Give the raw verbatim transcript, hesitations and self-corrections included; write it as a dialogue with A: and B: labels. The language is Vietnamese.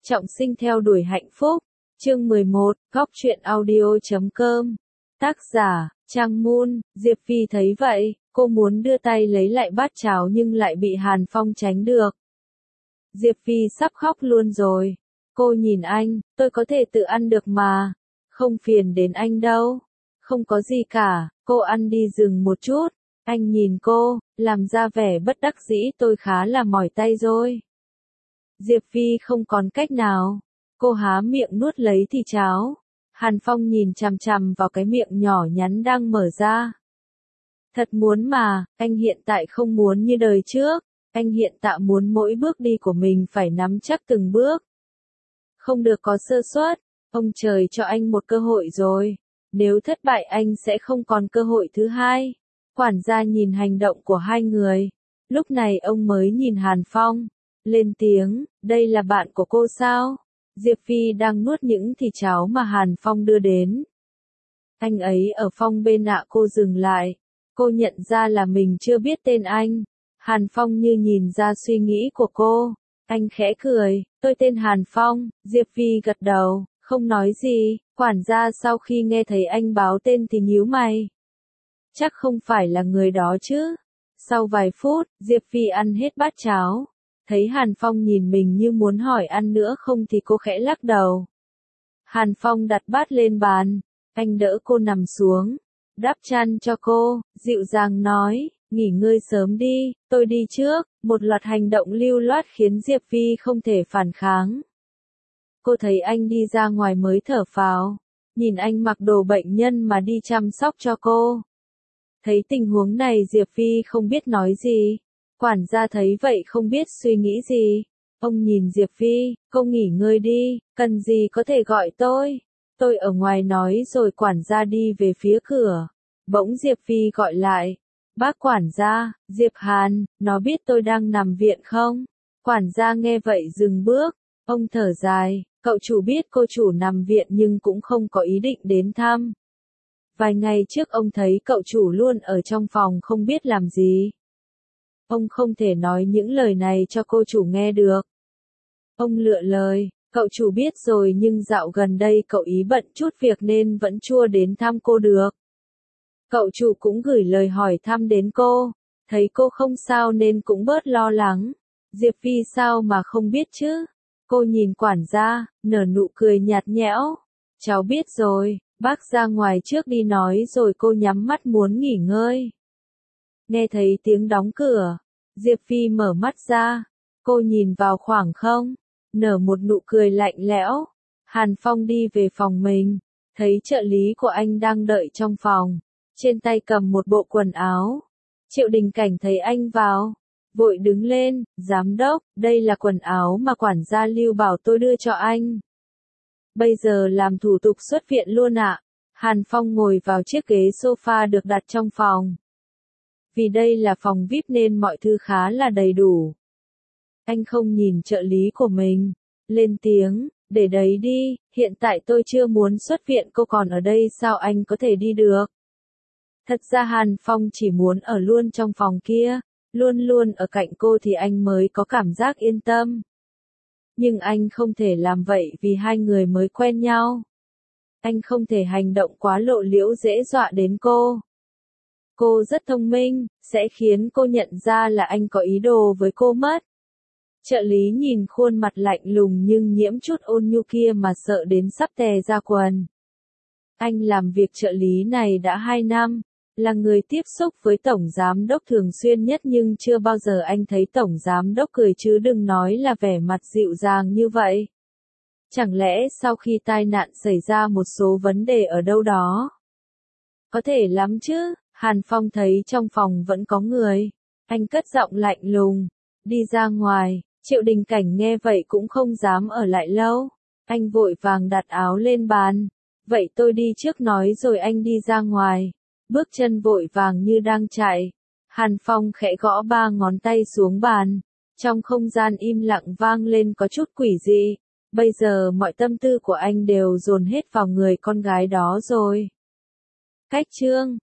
A: Trọng sinh theo đuổi hạnh phúc. Chương mười một, góc truyện audio chấm com. Tác giả, Trang Moon. Diệp Phi thấy vậy, cô muốn đưa tay lấy lại bát cháo nhưng lại bị Hàn Phong tránh được. Diệp Phi sắp khóc luôn rồi. Cô nhìn anh, tôi có thể tự ăn được mà. Không phiền đến anh đâu. Không có gì cả, cô ăn đi dừng một chút. Anh nhìn cô, làm ra vẻ bất đắc dĩ, tôi khá là mỏi tay rồi. Diệp Phi không còn cách nào. Cô há miệng nuốt lấy thì cháo. Hàn Phong nhìn chằm chằm vào cái miệng nhỏ nhắn đang mở ra. Thật muốn mà, anh hiện tại không muốn như đời trước. Anh hiện tại muốn mỗi bước đi của mình phải nắm chắc từng bước. Không được có sơ suất. Ông trời cho anh một cơ hội rồi. Nếu thất bại anh sẽ không còn cơ hội thứ hai. Quản gia nhìn hành động của hai người. Lúc này ông mới nhìn Hàn Phong. Lên tiếng, đây là bạn của cô sao? Diệp Phi đang nuốt những thìa cháo mà Hàn Phong đưa đến. Anh ấy ở phòng bên ạ. Cô dừng lại. Cô nhận ra là mình chưa biết tên anh. Hàn Phong như nhìn ra suy nghĩ của cô. Anh khẽ cười, tôi tên Hàn Phong. Diệp Phi gật đầu, không nói gì. Quản gia sau khi nghe thấy anh báo tên thì nhíu mày. Chắc không phải là người đó chứ. Sau vài phút, Diệp Phi ăn hết bát cháo. Thấy Hàn Phong nhìn mình như muốn hỏi ăn nữa không thì cô khẽ lắc đầu. Hàn Phong đặt bát lên bàn. Anh đỡ cô nằm xuống. Đắp chăn cho cô, dịu dàng nói, nghỉ ngơi sớm đi, tôi đi trước. Một loạt hành động lưu loát khiến Diệp Phi không thể phản kháng. Cô thấy anh đi ra ngoài mới thở phào. Nhìn anh mặc đồ bệnh nhân mà đi chăm sóc cho cô. Thấy tình huống này Diệp Phi không biết nói gì. Quản gia thấy vậy không biết suy nghĩ gì. Ông nhìn Diệp Phi, cô nghỉ ngơi đi, cần gì có thể gọi tôi. Tôi ở ngoài nói rồi. Quản gia đi về phía cửa. Bỗng Diệp Phi gọi lại. Bác quản gia, Diệp Hàn, nó biết tôi đang nằm viện không? Quản gia nghe vậy dừng bước. Ông thở dài, cậu chủ biết cô chủ nằm viện nhưng cũng không có ý định đến thăm. Vài ngày trước ông thấy cậu chủ luôn ở trong phòng không biết làm gì. Ông không thể nói những lời này cho cô chủ nghe được. Ông lựa lời, cậu chủ biết rồi nhưng dạo gần đây cậu ý bận chút việc nên vẫn chưa đến thăm cô được. Cậu chủ cũng gửi lời hỏi thăm đến cô, thấy cô không sao nên cũng bớt lo lắng. Diệp Phi sao mà không biết chứ? Cô nhìn quản gia, nở nụ cười nhạt nhẽo. Cháu biết rồi, bác ra ngoài trước đi nói rồi. Cô nhắm mắt muốn nghỉ ngơi. Nghe thấy tiếng đóng cửa, Diệp Phi mở mắt ra. Cô nhìn vào khoảng không, nở một nụ cười lạnh lẽo. Hàn Phong đi về phòng mình, thấy trợ lý của anh đang đợi trong phòng, trên tay cầm một bộ quần áo. Triệu Đình Cảnh thấy anh vào, vội đứng lên, giám đốc, đây là quần áo mà quản gia Lưu bảo tôi đưa cho anh. Bây giờ làm thủ tục xuất viện luôn ạ. Hàn Phong ngồi vào chiếc ghế sofa được đặt trong phòng. Vì đây là phòng vi ai pi nên mọi thứ khá là đầy đủ. Anh không nhìn trợ lý của mình, lên tiếng, để đấy đi, hiện tại tôi chưa muốn xuất viện. Cô còn ở đây sao anh có thể đi được? Thật ra Hàn Phong chỉ muốn ở luôn trong phòng kia, luôn luôn ở cạnh cô thì anh mới có cảm giác yên tâm. Nhưng anh không thể làm vậy vì hai người mới quen nhau. Anh không thể hành động quá lộ liễu dễ dọa đến cô. Cô rất thông minh, sẽ khiến cô nhận ra là anh có ý đồ với cô mất. Trợ lý nhìn khuôn mặt lạnh lùng nhưng nhiễm chút ôn nhu kia mà sợ đến sắp tè ra quần. Anh làm việc trợ lý này đã hai năm, là người tiếp xúc với tổng giám đốc thường xuyên nhất nhưng chưa bao giờ anh thấy tổng giám đốc cười chứ đừng nói là vẻ mặt dịu dàng như vậy. Chẳng lẽ sau khi tai nạn xảy ra một số vấn đề ở đâu đó? Có thể lắm chứ. Hàn Phong thấy trong phòng vẫn có người. Anh cất giọng lạnh lùng, đi ra ngoài. Triệu Đình Cảnh nghe vậy cũng không dám ở lại lâu. Anh vội vàng đặt áo lên bàn. Vậy tôi đi trước nói rồi anh đi ra ngoài. Bước chân vội vàng như đang chạy. Hàn Phong khẽ gõ ba ngón tay xuống bàn. Trong không gian im lặng vang lên có chút quỷ dị. Bây giờ mọi tâm tư của anh đều dồn hết vào người con gái đó rồi. Cách chương